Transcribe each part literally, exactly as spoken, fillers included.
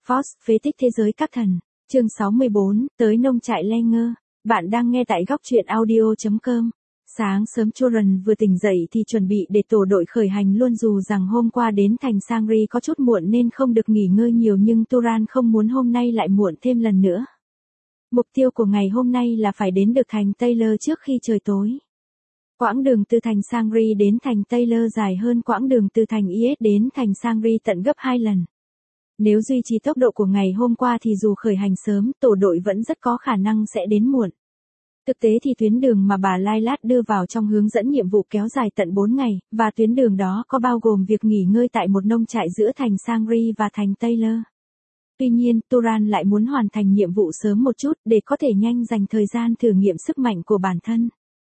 Fox, phế tích thế giới các thần. Chương sáu mươi bốn, tới nông trại Langer. Bạn đang nghe tại góc truyện audio chấm com. Sáng sớm Turan vừa tỉnh dậy thì chuẩn bị để tổ đội khởi hành luôn, dù rằng hôm qua đến thành Sangri có chút muộn nên không được nghỉ ngơi nhiều, nhưng Turan không muốn hôm nay lại muộn thêm lần nữa. Mục tiêu của ngày hôm nay là phải đến được thành Taylor trước khi trời tối. Quãng đường từ thành Sangri đến thành Taylor dài hơn quãng đường từ thành i ét đến thành Sangri tận gấp hai lần. Nếu duy trì tốc độ của ngày hôm qua thì dù khởi hành sớm, tổ đội vẫn rất có khả năng sẽ đến muộn. Thực tế thì tuyến đường mà bà Lailat đưa vào trong hướng dẫn nhiệm vụ kéo dài tận bốn ngày, và tuyến đường đó có bao gồm việc nghỉ ngơi tại một nông trại giữa thành Sangri và thành Taylor. Tuy nhiên, Turan lại muốn hoàn thành nhiệm vụ sớm một chút để có thể nhanh dành thời gian thử nghiệm sức mạnh của bản thân.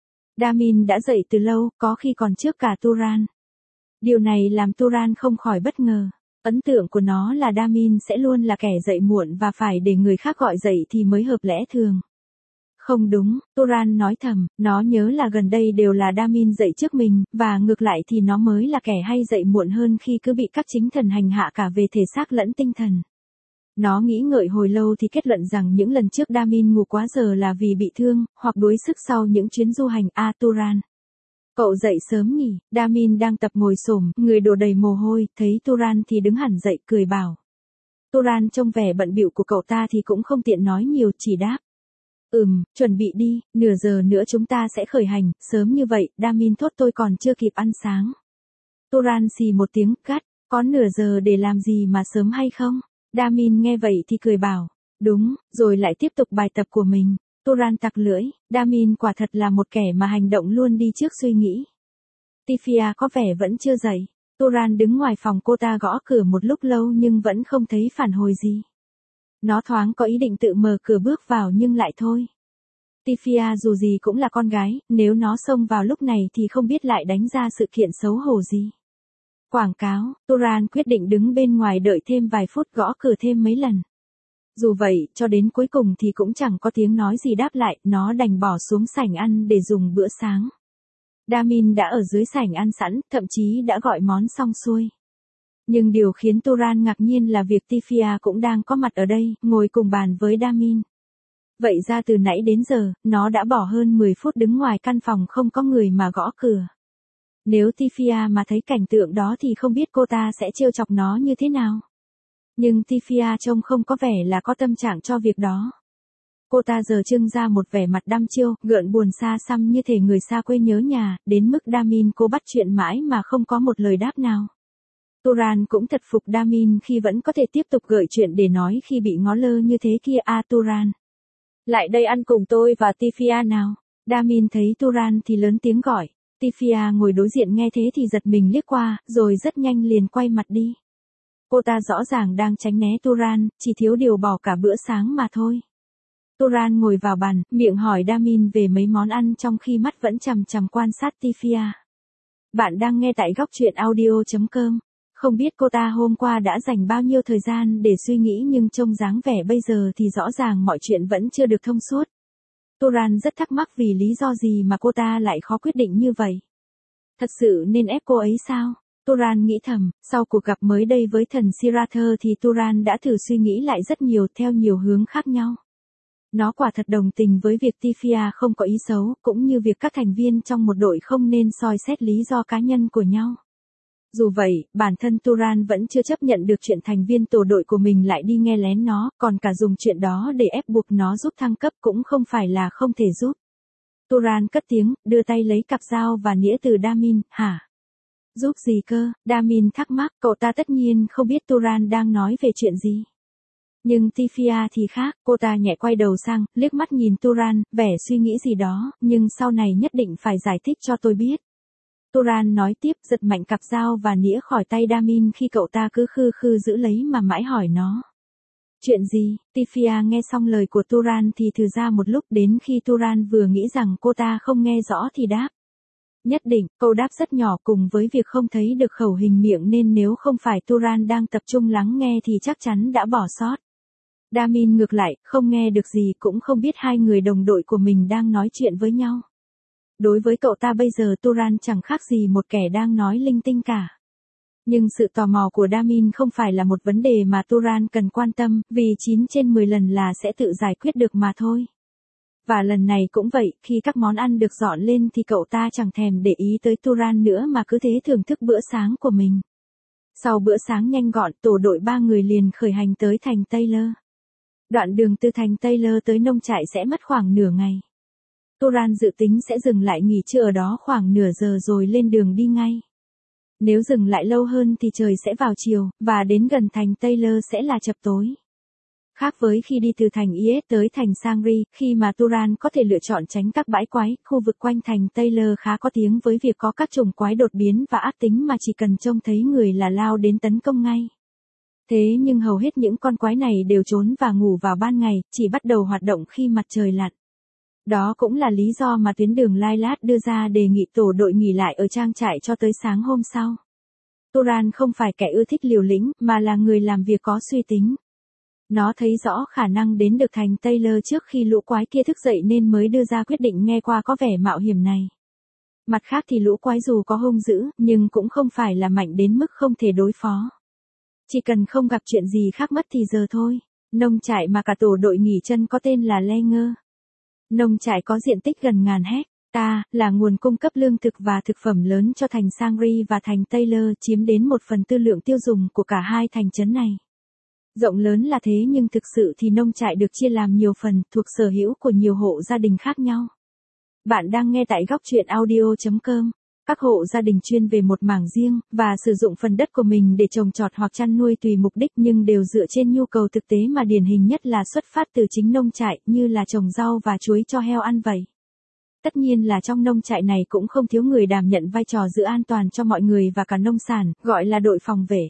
Damin đã dậy từ lâu, có khi còn trước cả Turan. Điều này làm Turan không khỏi bất ngờ. Ấn tượng của nó là Damin sẽ luôn là kẻ dậy muộn và phải để người khác gọi dậy thì mới hợp lẽ thường. Không đúng, Turan nói thầm, nó nhớ là gần đây đều là Damin dậy trước mình, và ngược lại thì nó mới là kẻ hay dậy muộn hơn khi cứ bị các chính thần hành hạ cả về thể xác lẫn tinh thần. Nó nghĩ ngợi hồi lâu thì kết luận rằng những lần trước Damin ngủ quá giờ là vì bị thương, hoặc đuối sức sau những chuyến du hành. A Turan, cậu dậy sớm nhỉ? Damin đang tập ngồi xổm, người đổ đầy mồ hôi, thấy Turan thì đứng hẳn dậy, cười bảo. Turan trông vẻ bận bịu của cậu ta thì cũng không tiện nói nhiều, chỉ đáp. Ừm, chuẩn bị đi, nửa giờ nữa chúng ta sẽ khởi hành. Sớm như vậy? Damin thốt, tôi còn chưa kịp ăn sáng. Turan xì một tiếng, gắt, có nửa giờ để làm gì mà sớm hay không? Damin nghe vậy thì cười bảo, đúng, rồi lại tiếp tục bài tập của mình. Turan tặc lưỡi, Damin quả thật là một kẻ mà hành động luôn đi trước suy nghĩ. Tifia có vẻ vẫn chưa dậy. Turan đứng ngoài phòng cô ta gõ cửa một lúc lâu nhưng vẫn không thấy phản hồi gì. Nó thoáng có ý định tự mở cửa bước vào nhưng lại thôi. Tifia dù gì cũng là con gái, nếu nó xông vào lúc này thì không biết lại đánh ra sự kiện xấu hổ gì. Quảng cáo, Turan quyết định đứng bên ngoài đợi thêm vài phút, gõ cửa thêm mấy lần. Dù vậy, cho đến cuối cùng thì cũng chẳng có tiếng nói gì đáp lại, nó đành bỏ xuống sảnh ăn để dùng bữa sáng. Damin đã ở dưới sảnh ăn sẵn, thậm chí đã gọi món xong xuôi. Nhưng điều khiến Turan ngạc nhiên là việc Tifia cũng đang có mặt ở đây, ngồi cùng bàn với Damin. Vậy ra từ nãy đến giờ, nó đã bỏ hơn mười phút đứng ngoài căn phòng không có người mà gõ cửa. Nếu Tifia mà thấy cảnh tượng đó thì không biết cô ta sẽ trêu chọc nó như thế nào. Nhưng Tifia trông không có vẻ là có tâm trạng cho việc đó. Cô ta giờ trưng ra một vẻ mặt đăm chiêu, gợn buồn xa xăm như thể người xa quê nhớ nhà, đến mức Damin cố bắt chuyện mãi mà không có một lời đáp nào. Turan cũng thật phục Damin khi vẫn có thể tiếp tục gợi chuyện để nói khi bị ngó lơ như thế kia. A Turan, lại đây ăn cùng tôi và Tifia nào. Damin thấy Turan thì lớn tiếng gọi. Tifia ngồi đối diện nghe thế thì giật mình liếc qua, rồi rất nhanh liền quay mặt đi. Cô ta rõ ràng đang tránh né Turan, chỉ thiếu điều bỏ cả bữa sáng mà thôi. Turan ngồi vào bàn, miệng hỏi Damin về mấy món ăn trong khi mắt vẫn chằm chằm quan sát Tifia. Bạn đang nghe tại góc truyện audio chấm com. Không biết cô ta hôm qua đã dành bao nhiêu thời gian để suy nghĩ, nhưng trông dáng vẻ bây giờ thì rõ ràng mọi chuyện vẫn chưa được thông suốt. Turan rất thắc mắc vì lý do gì mà cô ta lại khó quyết định như vậy. Thật sự nên ép cô ấy sao? Turan nghĩ thầm, sau cuộc gặp mới đây với thần Sirathur thì Turan đã thử suy nghĩ lại rất nhiều theo nhiều hướng khác nhau. Nó quả thật đồng tình với việc Tifia không có ý xấu, cũng như việc các thành viên trong một đội không nên soi xét lý do cá nhân của nhau. Dù vậy, bản thân Turan vẫn chưa chấp nhận được chuyện thành viên tổ đội của mình lại đi nghe lén nó, còn cả dùng chuyện đó để ép buộc nó giúp thăng cấp cũng không phải là không thể giúp. Turan cất tiếng, đưa tay lấy cặp dao và nĩa từ Damin. Hả? Giúp gì cơ? Damin thắc mắc, cậu ta tất nhiên không biết Turan đang nói về chuyện gì. Nhưng Tifia thì khác, cô ta nhẹ quay đầu sang, liếc mắt nhìn Turan, vẻ suy nghĩ gì đó, nhưng sau này nhất định phải giải thích cho tôi biết. Turan nói tiếp, giật mạnh cặp dao và nĩa khỏi tay Damin khi cậu ta cứ khư khư giữ lấy mà mãi hỏi nó. Chuyện gì? Tifia nghe xong lời của Turan thì thừ ra một lúc, đến khi Turan vừa nghĩ rằng cô ta không nghe rõ thì đáp. Nhất định, câu đáp rất nhỏ cùng với việc không thấy được khẩu hình miệng nên nếu không phải Turan đang tập trung lắng nghe thì chắc chắn đã bỏ sót. Damin ngược lại, không nghe được gì, cũng không biết hai người đồng đội của mình đang nói chuyện với nhau. Đối với cậu ta bây giờ Turan chẳng khác gì một kẻ đang nói linh tinh cả. Nhưng sự tò mò của Damin không phải là một vấn đề mà Turan cần quan tâm, vì chín trên mười lần là sẽ tự giải quyết được mà thôi. Và lần này cũng vậy, khi các món ăn được dọn lên thì cậu ta chẳng thèm để ý tới Turan nữa mà cứ thế thưởng thức bữa sáng của mình. Sau bữa sáng nhanh gọn, tổ đội ba người liền khởi hành tới thành Taylor. Đoạn đường từ thành Taylor tới nông trại sẽ mất khoảng nửa ngày. Turan dự tính sẽ dừng lại nghỉ trưa ở đó khoảng nửa giờ rồi lên đường đi ngay. Nếu dừng lại lâu hơn thì trời sẽ vào chiều, và đến gần thành Taylor sẽ là chập tối. Khác với khi đi từ thành Is tới thành Sangri, khi mà Turan có thể lựa chọn tránh các bãi quái, khu vực quanh thành Taylor khá có tiếng với việc có các chủng quái đột biến và ác tính mà chỉ cần trông thấy người là lao đến tấn công ngay. Thế nhưng hầu hết những con quái này đều trốn và ngủ vào ban ngày, chỉ bắt đầu hoạt động khi mặt trời lặn. Đó cũng là lý do mà tuyến đường Lilac đưa ra đề nghị tổ đội nghỉ lại ở trang trại cho tới sáng hôm sau. Turan không phải kẻ ưa thích liều lĩnh, mà là người làm việc có suy tính. Nó thấy rõ khả năng đến được thành Taylor trước khi lũ quái kia thức dậy nên mới đưa ra quyết định nghe qua có vẻ mạo hiểm này. Mặt khác thì lũ quái dù có hung dữ, nhưng cũng không phải là mạnh đến mức không thể đối phó. Chỉ cần không gặp chuyện gì khác mất thì giờ thôi. Nông trại mà cả tổ đội nghỉ chân có tên là Langer. Nông trại có diện tích gần ngàn hecta, là nguồn cung cấp lương thực và thực phẩm lớn cho thành Sangri và thành Taylor, chiếm đến một phần tư lượng tiêu dùng của cả hai thành trấn này. Rộng lớn là thế nhưng thực sự thì nông trại được chia làm nhiều phần, thuộc sở hữu của nhiều hộ gia đình khác nhau. Bạn đang nghe tại góc truyện audio chấm com. Các hộ gia đình chuyên về một mảng riêng, và sử dụng phần đất của mình để trồng trọt hoặc chăn nuôi tùy mục đích, nhưng đều dựa trên nhu cầu thực tế mà điển hình nhất là xuất phát từ chính nông trại, như là trồng rau và chuối cho heo ăn vậy. Tất nhiên là trong nông trại này cũng không thiếu người đảm nhận vai trò giữ an toàn cho mọi người và cả nông sản, gọi là đội phòng vệ.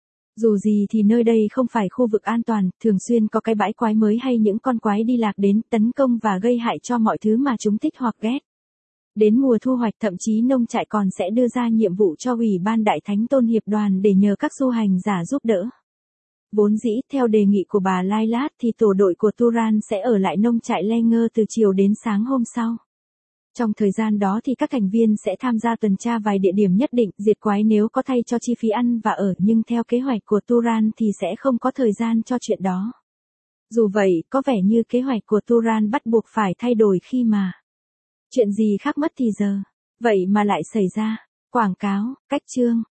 Dù gì thì nơi đây không phải khu vực an toàn, thường xuyên có cái bãi quái mới hay những con quái đi lạc đến tấn công và gây hại cho mọi thứ mà chúng thích hoặc ghét. Đến mùa thu hoạch thậm chí nông trại còn sẽ đưa ra nhiệm vụ cho Ủy ban Đại Thánh Tôn Hiệp Đoàn để nhờ các du hành giả giúp đỡ. Vốn dĩ, theo đề nghị của bà Lilac thì tổ đội của Turan sẽ ở lại nông trại Langer từ chiều đến sáng hôm sau. Trong thời gian đó thì các thành viên sẽ tham gia tuần tra vài địa điểm nhất định, diệt quái nếu có thay cho chi phí ăn và ở, nhưng theo kế hoạch của Turan thì sẽ không có thời gian cho chuyện đó. Dù vậy, có vẻ như kế hoạch của Turan bắt buộc phải thay đổi khi mà chuyện gì khác mất thì giờ. Vậy mà lại xảy ra. Quảng cáo, cách chương.